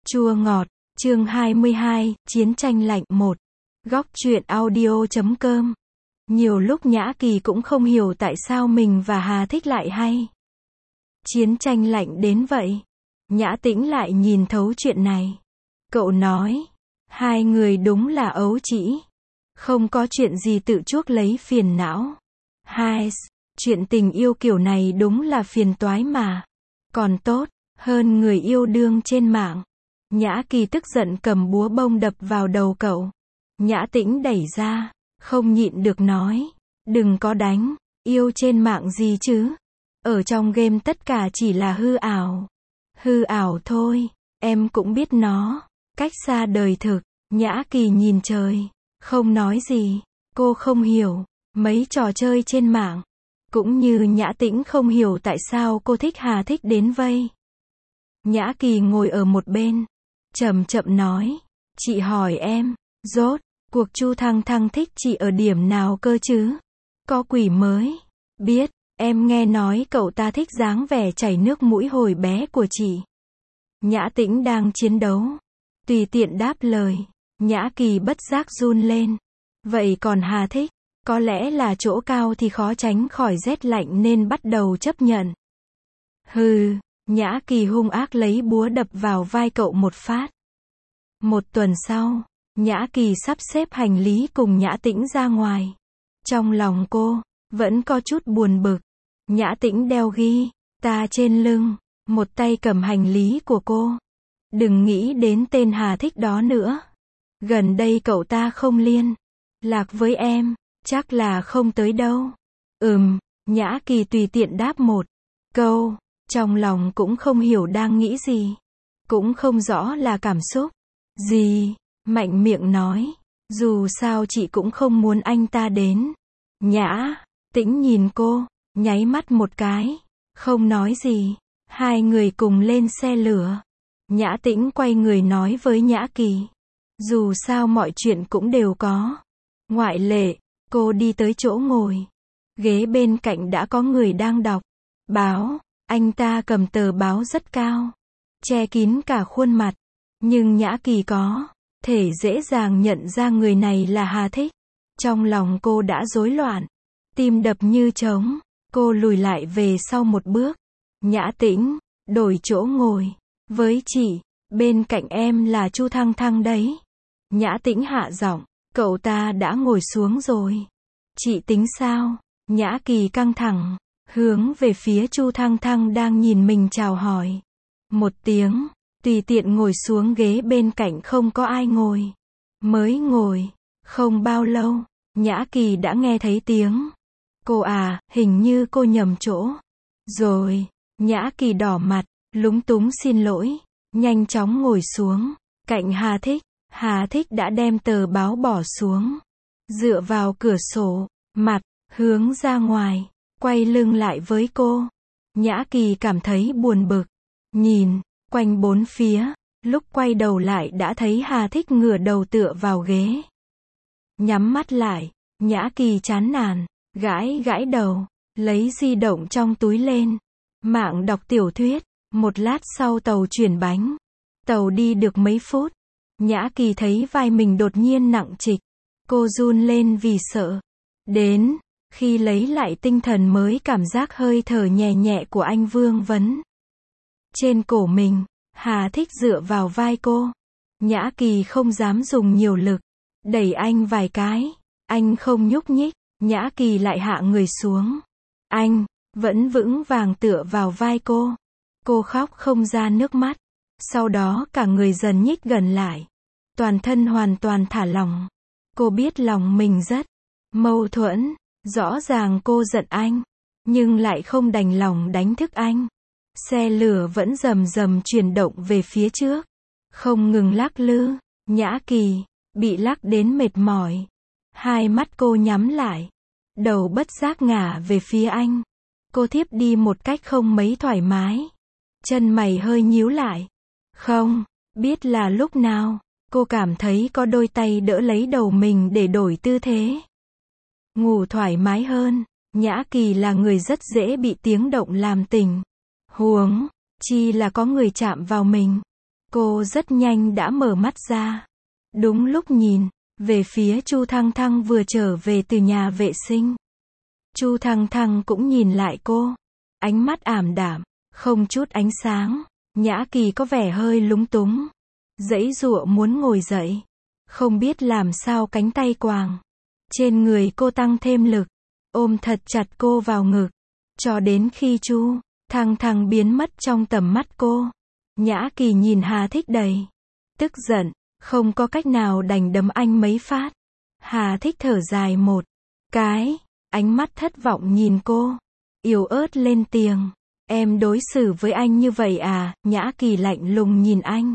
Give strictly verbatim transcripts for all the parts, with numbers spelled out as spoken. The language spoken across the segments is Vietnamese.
Chua ngọt, chương hai mươi hai, Chiến tranh lạnh một. Góc truyện audio chấm com. Nhiều lúc Nhã Kỳ cũng không hiểu tại sao mình và Hà Thích lại hay chiến tranh lạnh đến vậy. Nhã Tĩnh lại nhìn thấu chuyện này. Cậu nói, hai người đúng là ấu trĩ. Không có chuyện gì tự chuốc lấy phiền não. Hai, chuyện tình yêu kiểu này đúng là phiền toái mà. Còn tốt, hơn người yêu đương trên mạng. Nhã Kỳ tức giận cầm búa bông đập vào đầu cậu. Nhã Tĩnh đẩy ra, không nhịn được nói, đừng có đánh, yêu trên mạng gì chứ. Ở trong game tất cả chỉ là hư ảo. Hư ảo thôi, em cũng biết nó, cách xa đời thực. Nhã Kỳ nhìn trời, không nói gì, cô không hiểu, mấy trò chơi trên mạng. Cũng như Nhã Tĩnh không hiểu tại sao cô thích Hà Thích đến vây. Nhã Kỳ ngồi ở một bên, chậm chậm nói, chị hỏi em, rốt cuộc Chu Thăng Thăng thích chị ở điểm nào cơ chứ? Có quỷ mới. Biết, em nghe nói cậu ta thích dáng vẻ chảy nước mũi hồi bé của chị. Nhã Tĩnh đang chiến đấu, tùy tiện đáp lời. Nhã Kỳ bất giác run lên. Vậy còn Hà Thích, có lẽ là chỗ cao thì khó tránh khỏi rét lạnh nên bắt đầu chấp nhận. Hừ, Nhã Kỳ hung ác lấy búa đập vào vai cậu một phát. Một tuần sau, Nhã Kỳ sắp xếp hành lý cùng Nhã Tĩnh ra ngoài. Trong lòng cô, vẫn có chút buồn bực. Nhã Tĩnh đeo ghi, ta trên lưng, một tay cầm hành lý của cô. Đừng nghĩ đến tên Hà Thích đó nữa. Gần đây cậu ta không liên lạc với em, chắc là không tới đâu. Ừm, Nhã Kỳ tùy tiện đáp một câu, trong lòng cũng không hiểu đang nghĩ gì. Cũng không rõ là cảm xúc gì. Mạnh miệng nói, dù sao chị cũng không muốn anh ta đến. Nhã Tĩnh nhìn cô, nháy mắt một cái, không nói gì. Hai người cùng lên xe lửa. Nhã Tĩnh quay người nói với Nhã Kỳ, dù sao mọi chuyện cũng đều có ngoại lệ. Cô đi tới chỗ ngồi, ghế bên cạnh đã có người đang đọc báo. Anh ta cầm tờ báo rất cao, che kín cả khuôn mặt, nhưng Nhã Kỳ có thể dễ dàng nhận ra người này là Hà Thích. Trong lòng cô đã rối loạn, tim đập như trống. Cô lùi lại về sau một bước. Nhã Tĩnh, đổi chỗ ngồi với chị, bên cạnh em là Chu Thăng Thăng đấy. Nhã Tĩnh hạ giọng, cậu ta đã ngồi xuống rồi. Chị tính sao? Nhã Kỳ căng thẳng, hướng về phía Chu Thăng Thăng đang nhìn mình chào hỏi. Một tiếng, tùy tiện ngồi xuống ghế bên cạnh không có ai ngồi. Mới ngồi, không bao lâu, Nhã Kỳ đã nghe thấy tiếng. Cô à, hình như cô nhầm chỗ rồi. Nhã Kỳ đỏ mặt, lúng túng xin lỗi, nhanh chóng ngồi xuống cạnh Hà Thích. Hà Thích đã đem tờ báo bỏ xuống, dựa vào cửa sổ, mặt hướng ra ngoài, quay lưng lại với cô. Nhã Kỳ cảm thấy buồn bực, nhìn quanh bốn phía, lúc quay đầu lại đã thấy Hà Thích ngửa đầu tựa vào ghế. Nhắm mắt lại, Nhã Kỳ chán nản, gãi gãi đầu, lấy di động trong túi lên, mạng đọc tiểu thuyết. Một lát sau tàu chuyển bánh. Tàu đi được mấy phút, Nhã Kỳ thấy vai mình đột nhiên nặng trịch. Cô run lên vì sợ. Đến khi lấy lại tinh thần mới cảm giác hơi thở nhẹ nhẹ của anh vương vấn trên cổ mình. Hà Thích dựa vào vai cô. Nhã Kỳ không dám dùng nhiều lực, đẩy anh vài cái. Anh không nhúc nhích. Nhã Kỳ lại hạ người xuống. Anh vẫn vững vàng tựa vào vai cô. Cô khóc không ra nước mắt. Sau đó cả người dần nhích gần lại. Toàn thân hoàn toàn thả lỏng. Cô biết lòng mình rất mâu thuẫn. Rõ ràng cô giận anh, nhưng lại không đành lòng đánh thức anh. Xe lửa vẫn rầm rầm chuyển động về phía trước, không ngừng lắc lư. Nhã Kỳ bị lắc đến mệt mỏi. Hai mắt cô nhắm lại, đầu bất giác ngả về phía anh. Cô thiếp đi một cách không mấy thoải mái. Chân mày hơi nhíu lại. Không biết là lúc nào, cô cảm thấy có đôi tay đỡ lấy đầu mình để đổi tư thế. Ngủ thoải mái hơn. Nhã Kỳ là người rất dễ bị tiếng động làm tỉnh. Huống chi là có người chạm vào mình. Cô rất nhanh đã mở mắt ra. Đúng lúc nhìn về phía Chu Thăng Thăng vừa trở về từ nhà vệ sinh. Chu Thăng Thăng cũng nhìn lại cô. Ánh mắt ảm đạm, không chút ánh sáng. Nhã Kỳ có vẻ hơi lúng túng. Giãy giụa muốn ngồi dậy. Không biết làm sao cánh tay quàng trên người cô tăng thêm lực. Ôm thật chặt cô vào ngực. Cho đến khi Chu Thăng Thăng biến mất trong tầm mắt cô. Nhã Kỳ nhìn Hà Thích đầy tức giận. Không có cách nào đành đấm anh mấy phát. Hà Thích thở dài một cái. Ánh mắt thất vọng nhìn cô. Yếu ớt lên tiếng. Em đối xử với anh như vậy à? Nhã Kỳ lạnh lùng nhìn anh.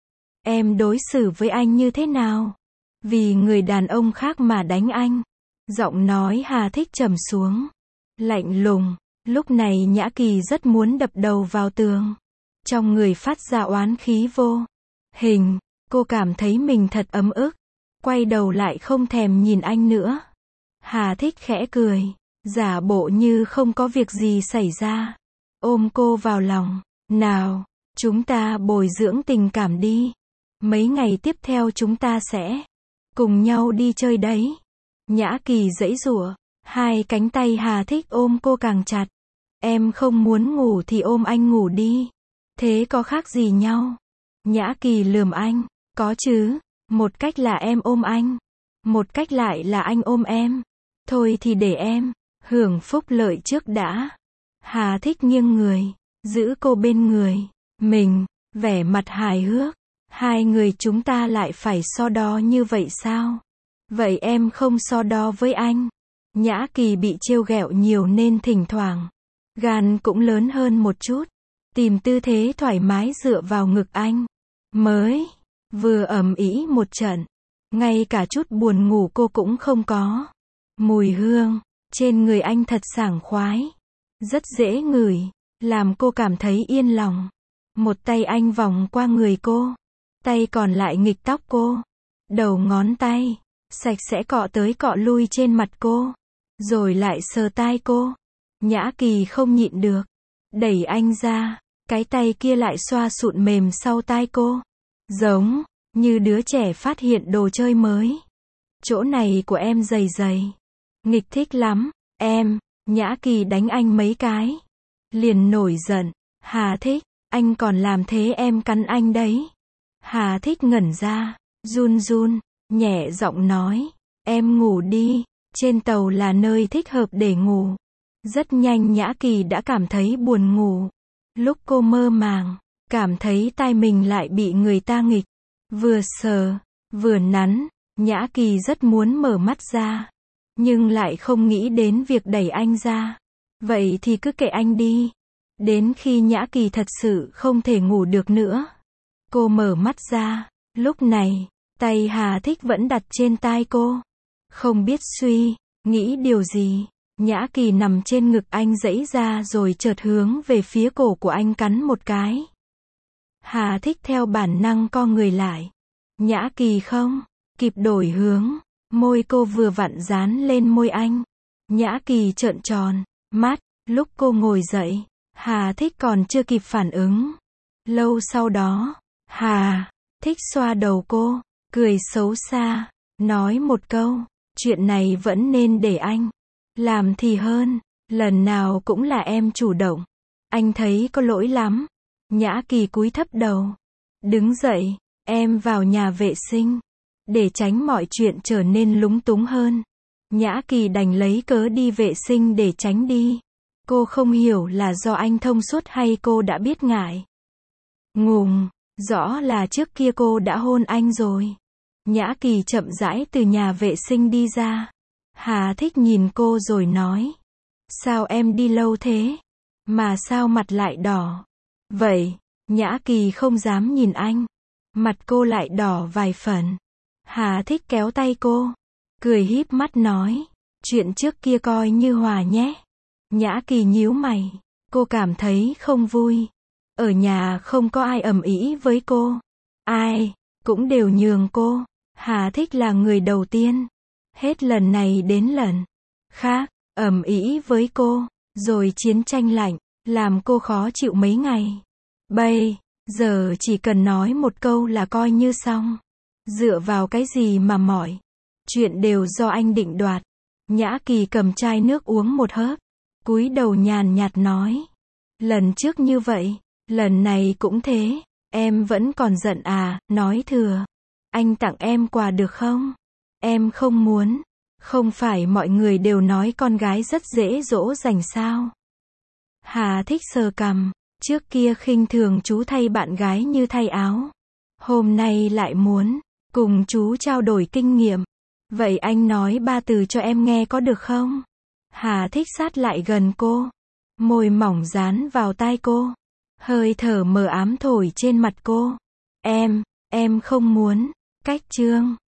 Em đối xử với anh như thế nào? Vì người đàn ông khác mà đánh anh. Giọng nói Hà Thích trầm xuống. Lạnh lùng. Lúc này Nhã Kỳ rất muốn đập đầu vào tường. Trong người phát ra oán khí vô hình. Cô cảm thấy mình thật ấm ức. Quay đầu lại không thèm nhìn anh nữa. Hà Thích khẽ cười. Giả bộ như không có việc gì xảy ra. Ôm cô vào lòng. Nào, chúng ta bồi dưỡng tình cảm đi. Mấy ngày tiếp theo chúng ta sẽ cùng nhau đi chơi đấy. Nhã Kỳ giãy giụa. Hai cánh tay Hà Thích ôm cô càng chặt. Em không muốn ngủ thì ôm anh ngủ đi. Thế có khác gì nhau? Nhã Kỳ lườm anh. Có chứ. Một cách là em ôm anh. Một cách lại là anh ôm em. Thôi thì để em hưởng phúc lợi trước đã. Hà Thích nghiêng người. Giữ cô bên người mình. Vẻ mặt hài hước. Hai người chúng ta lại phải so đo như vậy sao? Vậy em không so đo với anh. Nhã Kỳ bị trêu ghẹo nhiều nên thỉnh thoảng gan cũng lớn hơn một chút. Tìm tư thế thoải mái dựa vào ngực anh. Mới vừa ầm ĩ một trận. Ngay cả chút buồn ngủ cô cũng không có. Mùi hương trên người anh thật sảng khoái. Rất dễ ngửi. Làm cô cảm thấy yên lòng. Một tay anh vòng qua người cô. Tay còn lại nghịch tóc cô. Đầu ngón tay sạch sẽ cọ tới cọ lui trên mặt cô. Rồi lại sờ tai cô. Nhã Kỳ không nhịn được. Đẩy anh ra. Cái tay kia lại xoa sụn mềm sau tai cô. Giống như đứa trẻ phát hiện đồ chơi mới. Chỗ này của em dày dày. Nghịch thích lắm. Em. Nhã Kỳ đánh anh mấy cái. Liền nổi giận. Hà Thích. Anh còn làm thế em cắn anh đấy. Hà Thích ngẩn ra. Run run. Nhẹ giọng nói. Em ngủ đi. Trên tàu là nơi thích hợp để ngủ. Rất nhanh Nhã Kỳ đã cảm thấy buồn ngủ. Lúc cô mơ màng. Cảm thấy tai mình lại bị người ta nghịch. Vừa sờ. Vừa nắn. Nhã Kỳ rất muốn mở mắt ra. Nhưng lại không nghĩ đến việc đẩy anh ra. Vậy thì cứ kệ anh đi. Đến khi Nhã Kỳ thật sự không thể ngủ được nữa. Cô mở mắt ra. Lúc này, tay Hà Thích vẫn đặt trên tai cô. Không biết suy nghĩ điều gì. Nhã Kỳ nằm trên ngực anh giãy ra rồi chợt hướng về phía cổ của anh cắn một cái. Hà Thích theo bản năng co người lại. Nhã Kỳ không kịp đổi hướng. Môi cô vừa vặn dán lên môi anh. Nhã Kỳ trợn tròn mắt. Lúc cô ngồi dậy, Hà Thích còn chưa kịp phản ứng. Lâu sau đó, Hà Thích xoa đầu cô, cười xấu xa, nói một câu, chuyện này vẫn nên để anh làm thì hơn, lần nào cũng là em chủ động. Anh thấy có lỗi lắm. Nhã Kỳ cúi thấp đầu. Đứng dậy, em vào nhà vệ sinh. Để tránh mọi chuyện trở nên lúng túng hơn. Nhã Kỳ đành lấy cớ đi vệ sinh để tránh đi. Cô không hiểu là do anh thông suốt hay cô đã biết ngại. Ngùng, rõ là trước kia cô đã hôn anh rồi. Nhã Kỳ chậm rãi từ nhà vệ sinh đi ra. Hà Thích nhìn cô rồi nói. Sao em đi lâu thế? Mà sao mặt lại đỏ? Vậy, Nhã Kỳ không dám nhìn anh. Mặt cô lại đỏ vài phần. Hà Thích kéo tay cô. Cười híp mắt nói. Chuyện trước kia coi như hòa nhé. Nhã Kỳ nhíu mày. Cô cảm thấy không vui. Ở nhà không có ai ầm ĩ với cô. Ai cũng đều nhường cô. Hà Thích là người đầu tiên. Hết lần này đến lần khác, ầm ĩ với cô. Rồi chiến tranh lạnh, làm cô khó chịu mấy ngày. Bây Giờ chỉ cần nói một câu là coi như xong. Dựa vào cái gì mà mỏi? Chuyện đều do anh định đoạt. Nhã Kỳ cầm chai nước uống một hớp. Cúi đầu nhàn nhạt nói. Lần trước như vậy, lần này cũng thế. Em vẫn còn giận à, nói thừa. Anh tặng em quà được không? Em không muốn. Không phải mọi người đều nói con gái rất dễ dỗ dành sao? Hà Thích sờ cằm. Trước kia khinh thường chú thay bạn gái như thay áo. Hôm nay lại muốn cùng chú trao đổi kinh nghiệm. Vậy anh nói ba từ cho em nghe có được không? Hà Thích sát lại gần cô. Môi mỏng dán vào tai cô. Hơi thở mờ ám thổi trên mặt cô. Em, em không muốn. Cách chương.